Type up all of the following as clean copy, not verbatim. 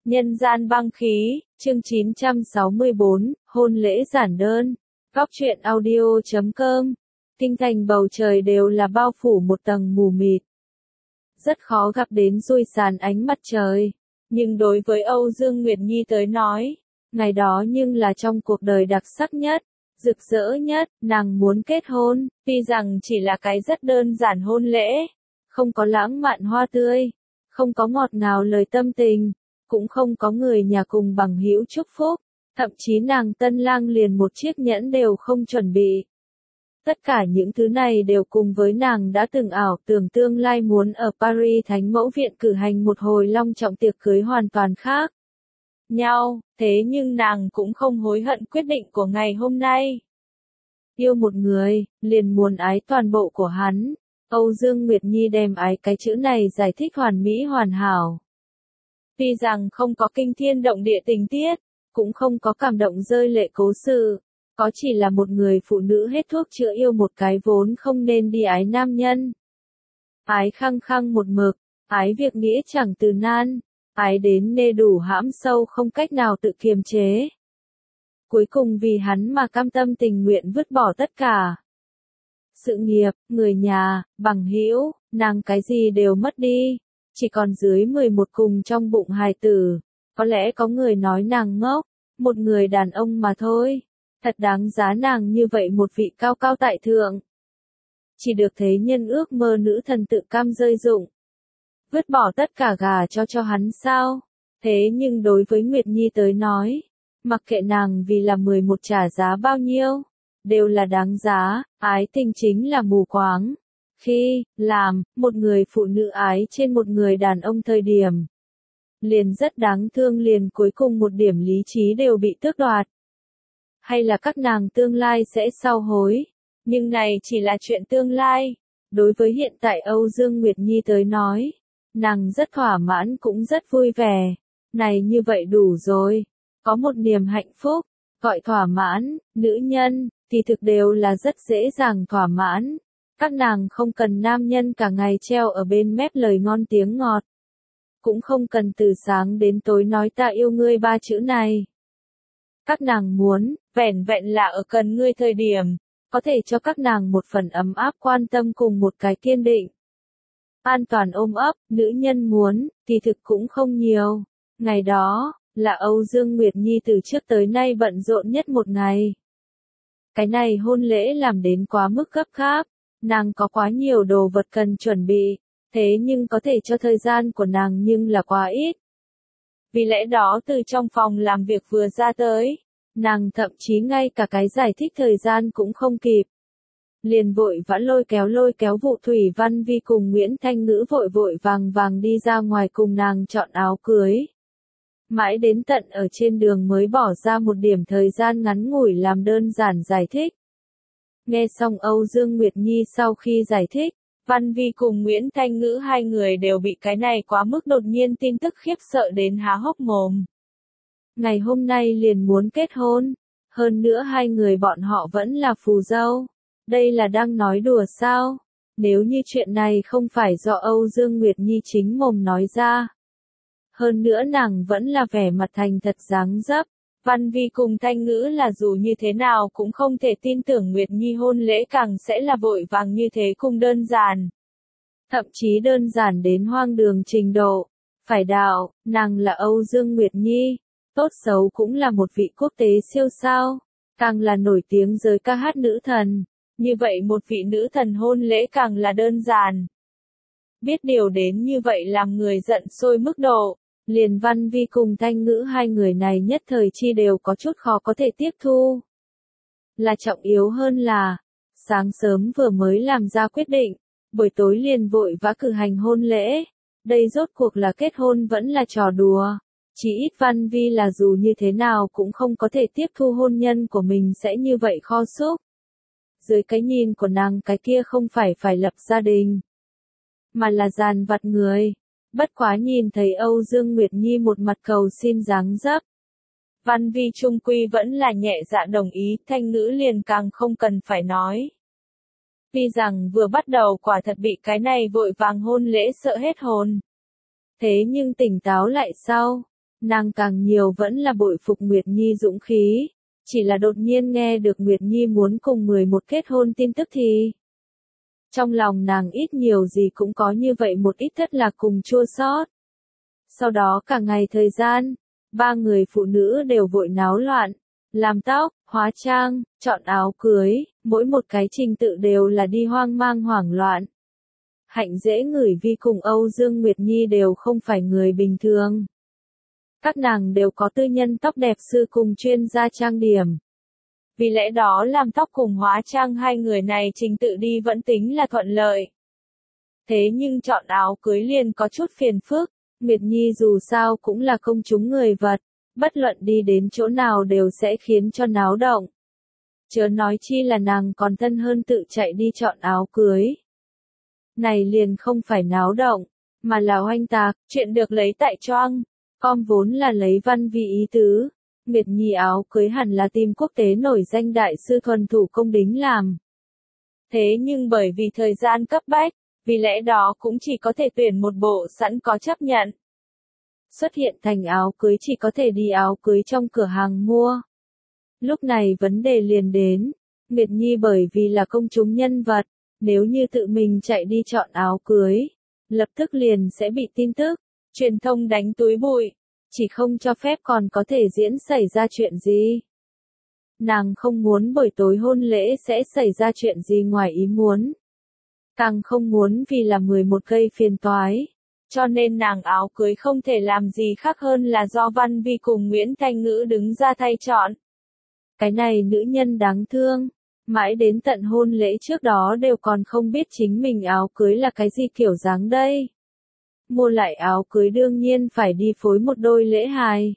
Nhân gian băng khí, chương 964, hôn lễ giản đơn. Góc truyện audio.com. Tinh thành bầu trời đều là bao phủ một tầng mù mịt. Rất khó gặp đến dùi sàn ánh mặt trời. Nhưng đối với Âu Dương Nguyệt Nhi tới nói, ngày đó nhưng là trong cuộc đời đặc sắc nhất, rực rỡ nhất, nàng muốn kết hôn, tuy rằng chỉ là cái rất đơn giản hôn lễ, không có lãng mạn hoa tươi, không có ngọt ngào lời tâm tình, cũng không có người nhà cùng bằng hữu chúc phúc, thậm chí nàng tân lang liền một chiếc nhẫn đều không chuẩn bị. Tất cả những thứ này đều cùng với nàng đã từng ảo tưởng tương lai muốn ở Paris Thánh Mẫu Viện cử hành một hồi long trọng tiệc cưới hoàn toàn khác nhau, thế nhưng nàng cũng không hối hận quyết định của ngày hôm nay. Yêu một người, liền muốn ái toàn bộ của hắn. Âu Dương Nguyệt Nhi đem ái cái chữ này giải thích hoàn mỹ hoàn hảo. Tuy rằng không có kinh thiên động địa tình tiết, cũng không có cảm động rơi lệ cố sự, có chỉ là một người phụ nữ hết thuốc chữa yêu một cái vốn không nên đi ái nam nhân. Ái khăng khăng một mực, ái việc nghĩa chẳng từ nan, ái đến nê đủ hãm sâu không cách nào tự kiềm chế. Cuối cùng vì hắn mà cam tâm tình nguyện vứt bỏ tất cả. Sự nghiệp, người nhà, bằng hữu, nàng cái gì đều mất đi, chỉ còn dưới 11 cùng trong bụng hài tử. Có lẽ có người nói nàng ngốc, một người đàn ông mà thôi. Thật đáng giá nàng như vậy một vị cao cao tại thượng. Chỉ được thế nhân ước mơ nữ thần tự cam rơi rụng. Vứt bỏ tất cả gà cho hắn sao? Thế nhưng đối với Nguyệt Nhi tới nói, mặc kệ nàng vì là 11 trả giá bao nhiêu, đều là đáng giá, ái tình chính là mù quáng. Khi, làm, một người phụ nữ ái trên một người đàn ông thời điểm, liền rất đáng thương liền cuối cùng một điểm lý trí đều bị tước đoạt. Hay là các nàng tương lai sẽ sau hối, nhưng này chỉ là chuyện tương lai. Đối với hiện tại Âu Dương Nguyệt Nhi tới nói, nàng rất thỏa mãn cũng rất vui vẻ. Này như vậy đủ rồi, có một niềm hạnh phúc, gọi thỏa mãn, nữ nhân, thì thực đều là rất dễ dàng thỏa mãn. Các nàng không cần nam nhân cả ngày treo ở bên mép lời ngon tiếng ngọt. Cũng không cần từ sáng đến tối nói ta yêu ngươi 3 chữ này. Các nàng muốn, vẻn vẹn là ở cần ngươi thời điểm, có thể cho các nàng một phần ấm áp quan tâm cùng một cái kiên định. An toàn ôm ấp, nữ nhân muốn, thì thực cũng không nhiều. Ngày đó, là Âu Dương Nguyệt Nhi từ trước tới nay bận rộn nhất một ngày. Cái này hôn lễ làm đến quá mức gấp gáp, nàng có quá nhiều đồ vật cần chuẩn bị, thế nhưng có thể cho thời gian của nàng nhưng là quá ít. Vì lẽ đó từ trong phòng làm việc vừa ra tới, nàng thậm chí ngay cả cái giải thích thời gian cũng không kịp. Liền vội vã lôi kéo Vụ Thủy Văn Vi cùng Nguyễn Thanh Ngữ vội vội vàng đi ra ngoài cùng nàng chọn áo cưới. Mãi đến tận ở trên đường mới bỏ ra một điểm thời gian ngắn ngủi làm đơn giản giải thích. Nghe xong Âu Dương Nguyệt Nhi sau khi giải thích, Văn Vi cùng Nguyễn Thanh Ngữ hai người đều bị cái này quá mức đột nhiên tin tức khiếp sợ đến há hốc mồm. Ngày hôm nay liền muốn kết hôn, hơn nữa hai người bọn họ vẫn là phù dâu. Đây là đang nói đùa sao? Nếu như chuyện này không phải do Âu Dương Nguyệt Nhi chính mồm nói ra. Hơn nữa nàng vẫn là vẻ mặt thành thật dáng dấp. Văn Vi cùng Thanh Ngữ là dù như thế nào cũng không thể tin tưởng Nguyệt Nhi hôn lễ càng sẽ là vội vàng như thế cùng đơn giản. Thậm chí đơn giản đến hoang đường trình độ. Phải đạo, nàng là Âu Dương Nguyệt Nhi, tốt xấu cũng là một vị quốc tế siêu sao, càng là nổi tiếng giới ca hát nữ thần. Như vậy một vị nữ thần hôn lễ càng là đơn giản. Biết điều đến như vậy làm người giận sôi mức độ. Liền Văn Vi cùng Thanh Ngữ hai người này nhất thời chi đều có chút khó có thể tiếp thu. Là trọng yếu hơn là, sáng sớm vừa mới làm ra quyết định, buổi tối liền vội vã cử hành hôn lễ. Đây rốt cuộc là kết hôn vẫn là trò đùa. Chỉ ít Văn Vi là dù như thế nào cũng không có thể tiếp thu hôn nhân của mình sẽ như vậy kho xúc. Dưới cái nhìn của nàng cái kia không phải lập gia đình, mà là dàn vặt người. Bất quá nhìn thấy Âu Dương Nguyệt Nhi một mặt cầu xin dáng dấp. Văn Vi trung quy vẫn là nhẹ dạ đồng ý, Thanh Ngữ liền càng không cần phải nói. Tuy rằng vừa bắt đầu quả thật bị cái này vội vàng hôn lễ sợ hết hồn. Thế nhưng tỉnh táo lại sau, Nàng càng nhiều vẫn là bội phục Nguyệt Nhi dũng khí, chỉ là đột nhiên nghe được Nguyệt Nhi muốn cùng 11 kết hôn tin tức thì trong lòng nàng ít nhiều gì cũng có như vậy một ít thất lạc cùng chua xót. Sau đó cả ngày thời gian, ba người phụ nữ đều vội náo loạn, làm tóc, hóa trang, chọn áo cưới, mỗi một cái trình tự đều là đi hoang mang hoảng loạn. Hạnh Dễ Ngửi Vi cùng Âu Dương Nguyệt Nhi đều không phải người bình thường. Các nàng đều có tư nhân tóc đẹp sư cùng chuyên gia trang điểm. Vì lẽ đó làm tóc cùng hóa trang hai người này trình tự đi vẫn tính là thuận lợi. Thế nhưng chọn áo cưới liền có chút phiền phức, Nguyệt Nhi dù sao cũng là công chúng người vật, bất luận đi đến chỗ nào đều sẽ khiến cho náo động. Chớ nói chi là nàng còn thân hơn tự chạy đi chọn áo cưới. Này liền không phải náo động, mà là oanh tạc, chuyện được lấy tại choang. Com vốn là lấy văn vì ý tứ. Nguyệt Nhi áo cưới hẳn là tìm quốc tế nổi danh đại sư thuần thủ công đính làm. Thế nhưng bởi vì thời gian cấp bách, vì lẽ đó cũng chỉ có thể tuyển một bộ sẵn có chấp nhận. Xuất hiện thành áo cưới chỉ có thể đi áo cưới trong cửa hàng mua. Lúc này vấn đề liền đến, Nguyệt Nhi bởi vì là công chúng nhân vật, nếu như tự mình chạy đi chọn áo cưới, lập tức liền sẽ bị tin tức, truyền thông đánh túi bụi, chỉ không cho phép còn có thể diễn xảy ra chuyện gì. Nàng không muốn buổi tối hôn lễ sẽ xảy ra chuyện gì ngoài ý muốn. Càng không muốn vì là 11 gây phiền toái. Cho nên nàng áo cưới không thể làm gì khác hơn là do Văn Vi cùng Nguyễn Thanh Ngữ đứng ra thay chọn. Cái này nữ nhân đáng thương. Mãi đến tận hôn lễ trước đó đều còn không biết chính mình áo cưới là cái gì kiểu dáng đây. Mua lại áo cưới đương nhiên phải đi phối một đôi lễ hài.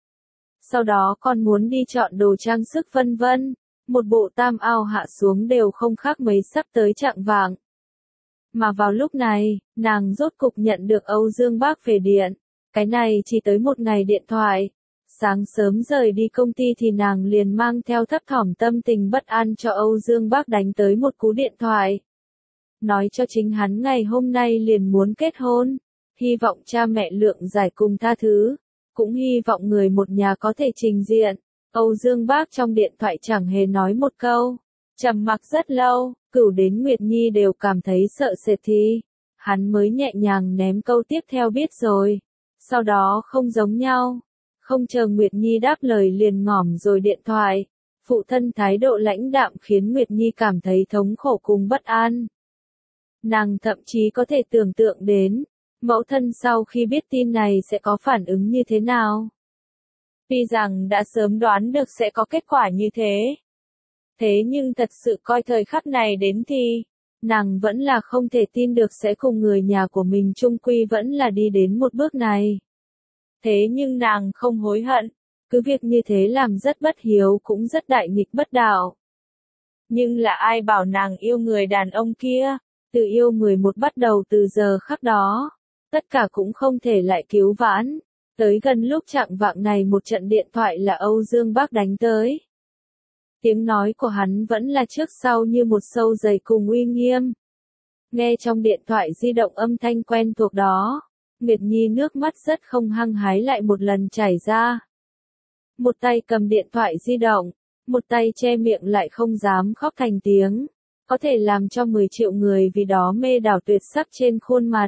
Sau đó còn muốn đi chọn đồ trang sức vân vân, một bộ tam ao hạ xuống đều không khác mấy sắp tới chạng vạng. Mà vào lúc này, nàng rốt cục nhận được Âu Dương Bác về điện, cái này chỉ tới một ngày điện thoại. Sáng sớm rời đi công ty thì nàng liền mang theo thấp thỏm tâm tình bất an cho Âu Dương Bác đánh tới một cú điện thoại. Nói cho chính hắn ngày hôm nay liền muốn kết hôn, hy vọng cha mẹ Lượng Giải cùng tha thứ, cũng hy vọng người một nhà có thể trình diện. Âu Dương Bác trong điện thoại chẳng hề nói một câu, trầm mặc rất lâu, Cửu đến Nguyệt Nhi đều cảm thấy sợ sệt thì hắn mới nhẹ nhàng ném câu tiếp theo biết rồi. Sau đó không giống nhau. Không chờ Nguyệt Nhi đáp lời liền ngỏm rồi điện thoại. Phụ thân thái độ lãnh đạm khiến Nguyệt Nhi cảm thấy thống khổ cùng bất an. Nàng thậm chí có thể tưởng tượng đến, mẫu thân sau khi biết tin này sẽ có phản ứng như thế nào. Tuy rằng đã sớm đoán được sẽ có kết quả như thế. Thế nhưng thật sự coi thời khắc này đến thì, nàng vẫn là không thể tin được sẽ cùng người nhà của mình chung quy vẫn là đi đến một bước này. Thế nhưng nàng không hối hận, cứ việc như thế làm rất bất hiếu cũng rất đại nghịch bất đạo. Nhưng là ai bảo nàng yêu người đàn ông kia, từ yêu 11 bắt đầu từ giờ khắc đó, tất cả cũng không thể lại cứu vãn. Tới gần lúc chạng vạng này một trận điện thoại là Âu Dương Bác đánh tới. Tiếng nói của hắn vẫn là trước sau như một sâu dày cùng uy nghiêm. Nghe trong điện thoại di động âm thanh quen thuộc đó, Nguyệt Nhi nước mắt rất không hăng hái lại một lần chảy ra. Một tay cầm điện thoại di động, một tay che miệng lại không dám khóc thành tiếng, có thể làm cho 10 triệu người vì đó mê đảo tuyệt sắc trên khuôn mặt.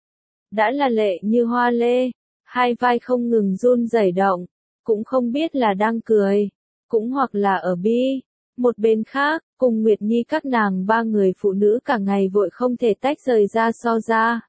Đã là lệ như hoa lê, hai vai không ngừng run rẩy động, cũng không biết là đang cười, cũng hoặc là ở bi. Một bên khác, cùng Nguyệt Nhi các nàng ba người phụ nữ cả ngày vội không thể tách rời ra so ra.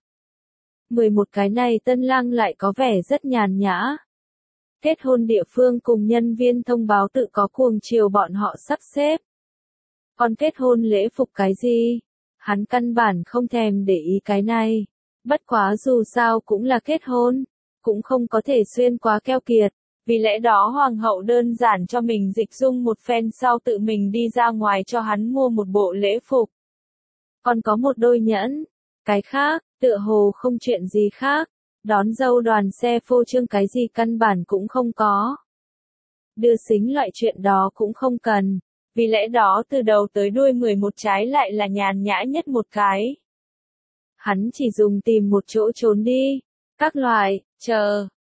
11 cái này tân lang lại có vẻ rất nhàn nhã. Kết hôn địa phương cùng nhân viên thông báo tự có cuồng chiều bọn họ sắp xếp. Còn kết hôn lễ phục cái gì? Hắn căn bản không thèm để ý cái này. Bất quá dù sao cũng là kết hôn, cũng không có thể xuyên quá keo kiệt. Vì lẽ đó hoàng hậu đơn giản cho mình dịch dung một phen sau tự mình đi ra ngoài cho hắn mua một bộ lễ phục. Còn có một đôi nhẫn. Cái khác, tựa hồ không chuyện gì khác. Đón dâu đoàn xe phô trương cái gì căn bản cũng không có. Đưa xính loại chuyện đó cũng không cần. Vì lẽ đó từ đầu tới đuôi 11 trái lại là nhàn nhã nhất một cái. Hắn chỉ dùng tìm một chỗ trốn đi. Các loại, chờ,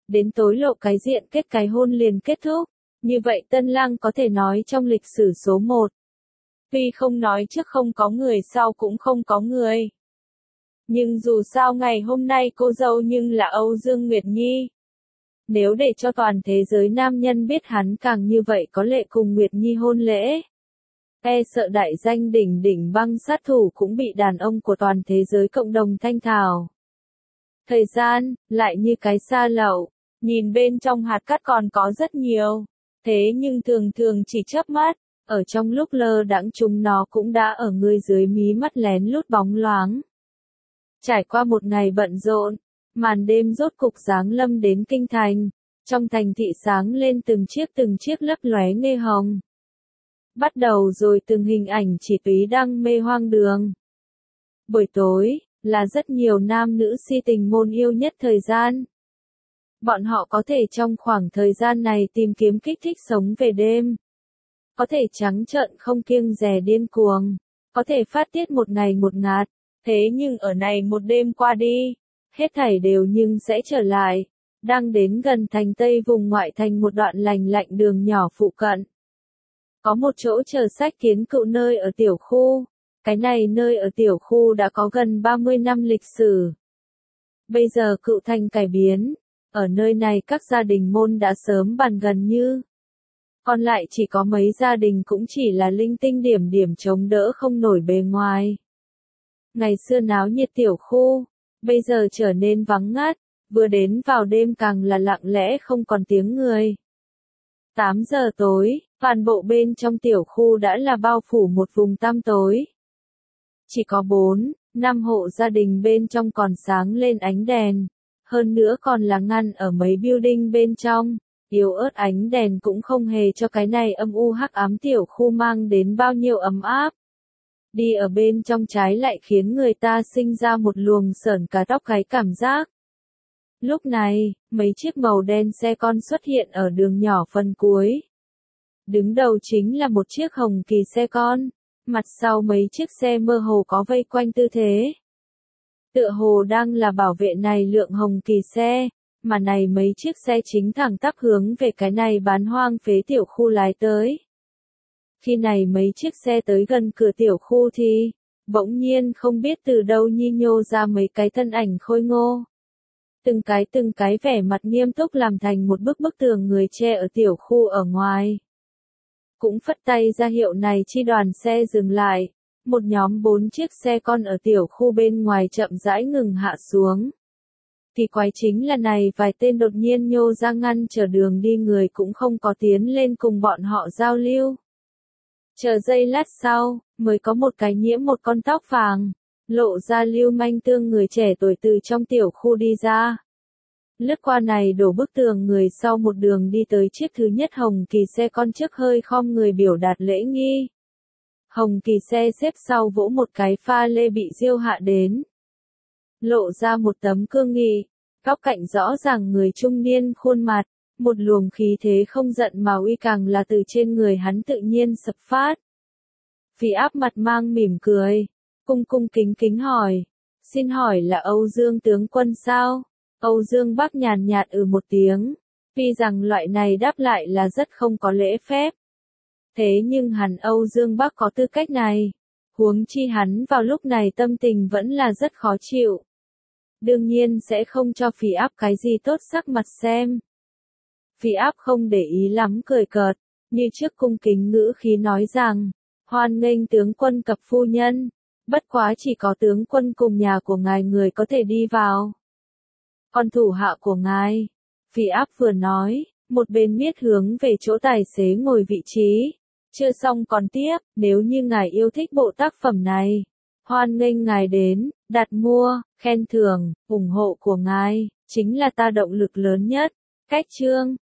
đến tối lộ cái diện kết cái hôn liền kết thúc. Như vậy tân lang có thể nói trong lịch sử số 1. Tuy không nói trước không có người sau cũng không có người. Nhưng dù sao ngày hôm nay cô dâu nhưng là Âu Dương Nguyệt Nhi. Nếu để cho toàn thế giới nam nhân biết hắn càng như vậy có lệ cùng Nguyệt Nhi hôn lễ. E sợ đại danh đỉnh đỉnh băng sát thủ cũng bị đàn ông của toàn thế giới cộng đồng thanh thảo. Thời gian, lại như cái sa lậu, nhìn bên trong hạt cát còn có rất nhiều. Thế nhưng thường thường chỉ chớp mắt, ở trong lúc lơ đãng chúng nó cũng đã ở người dưới mí mắt lén lút bóng loáng. Trải qua một ngày bận rộn, màn đêm rốt cục giáng lâm đến kinh thành, trong thành thị sáng lên từng chiếc lấp lóe nghe hồng. Bắt đầu rồi từng hình ảnh chỉ túy đăng mê hoang đường. Buổi tối, là rất nhiều nam nữ si tình môn yêu nhất thời gian. Bọn họ có thể trong khoảng thời gian này tìm kiếm kích thích sống về đêm. Có thể trắng trợn không kiêng dè điên cuồng. Có thể phát tiết một ngày một ngạt. Thế nhưng ở này một đêm qua đi, hết thảy đều nhưng sẽ trở lại. Đang đến gần thành Tây vùng ngoại thành một đoạn lành lạnh đường nhỏ phụ cận. Có một chỗ chờ sách kiến cựu nơi ở tiểu khu. Cái này nơi ở tiểu khu đã có gần 30 năm lịch sử. Bây giờ cựu thành cải biến. Ở nơi này các gia đình môn đã sớm bàn gần như. Còn lại chỉ có mấy gia đình cũng chỉ là linh tinh điểm điểm chống đỡ không nổi bề ngoài. Ngày xưa náo nhiệt tiểu khu, bây giờ trở nên vắng ngắt, vừa đến vào đêm càng là lặng lẽ không còn tiếng người. 8 giờ tối, toàn bộ bên trong tiểu khu đã là bao phủ một vùng tăm tối. Chỉ có 4, 5 hộ gia đình bên trong còn sáng lên ánh đèn, hơn nữa còn là ngăn ở mấy building bên trong, yếu ớt ánh đèn cũng không hề cho cái này âm u hắc ám tiểu khu mang đến bao nhiêu ấm áp. Đi ở bên trong trái lại khiến người ta sinh ra một luồng sởn cả tóc gáy cảm giác. Lúc này, mấy chiếc màu đen xe con xuất hiện ở đường nhỏ phần cuối. Đứng đầu chính là một chiếc hồng kỳ xe con, mặt sau mấy chiếc xe mơ hồ có vây quanh tư thế. Tựa hồ đang là bảo vệ này lượng hồng kỳ xe, mà này mấy chiếc xe chính thẳng tắp hướng về cái này bán hoang phế tiểu khu lái tới. Khi này mấy chiếc xe tới gần cửa tiểu khu thì, bỗng nhiên không biết từ đâu nhi nhô ra mấy cái thân ảnh khôi ngô. Từng cái vẻ mặt nghiêm túc làm thành một bức tường người che ở tiểu khu ở ngoài. Cũng phất tay ra hiệu này chi đoàn xe dừng lại, một nhóm 4 chiếc xe con ở tiểu khu bên ngoài chậm rãi ngừng hạ xuống. Thì quái chính là này vài tên đột nhiên nhô ra ngăn chờ đường đi người cũng không có tiến lên cùng bọn họ giao lưu. Chờ giây lát sau, mới có một cái nhiễm một con tóc vàng, lộ ra lưu manh tương người trẻ tuổi từ trong tiểu khu đi ra. Lướt qua này đổ bức tường người sau một đường đi tới chiếc thứ nhất hồng kỳ xe con trước hơi khom người biểu đạt lễ nghi. Hồng kỳ xe xếp sau vỗ một cái pha lê bị diêu hạ đến. Lộ ra một tấm cương nghị, góc cạnh rõ ràng người trung niên khuôn mặt, một luồng khí thế không giận mà uy càng là từ trên người hắn tự nhiên sập phát. Phí áp mặt mang mỉm cười, cung kính kính hỏi, xin hỏi là Âu Dương tướng quân sao? Âu Dương Bắc nhàn nhạt một tiếng, tuy rằng loại này đáp lại là rất không có lễ phép. Thế nhưng hẳn Âu Dương Bắc có tư cách này, huống chi hắn vào lúc này tâm tình vẫn là rất khó chịu. Đương nhiên sẽ không cho Phí áp cái gì tốt sắc mặt xem. Phí áp không để ý lắm cười cợt, như trước cung kính ngữ khí nói rằng, hoan nghênh tướng quân cập phu nhân, bất quá chỉ có tướng quân cùng nhà của ngài người có thể đi vào. Còn thủ hạ của ngài, Phí áp vừa nói, một bên miết hướng về chỗ tài xế ngồi vị trí, chưa xong còn tiếp, nếu như ngài yêu thích bộ tác phẩm này, hoan nghênh ngài đến, đặt mua, khen thưởng, ủng hộ của ngài, chính là ta động lực lớn nhất. Cách chương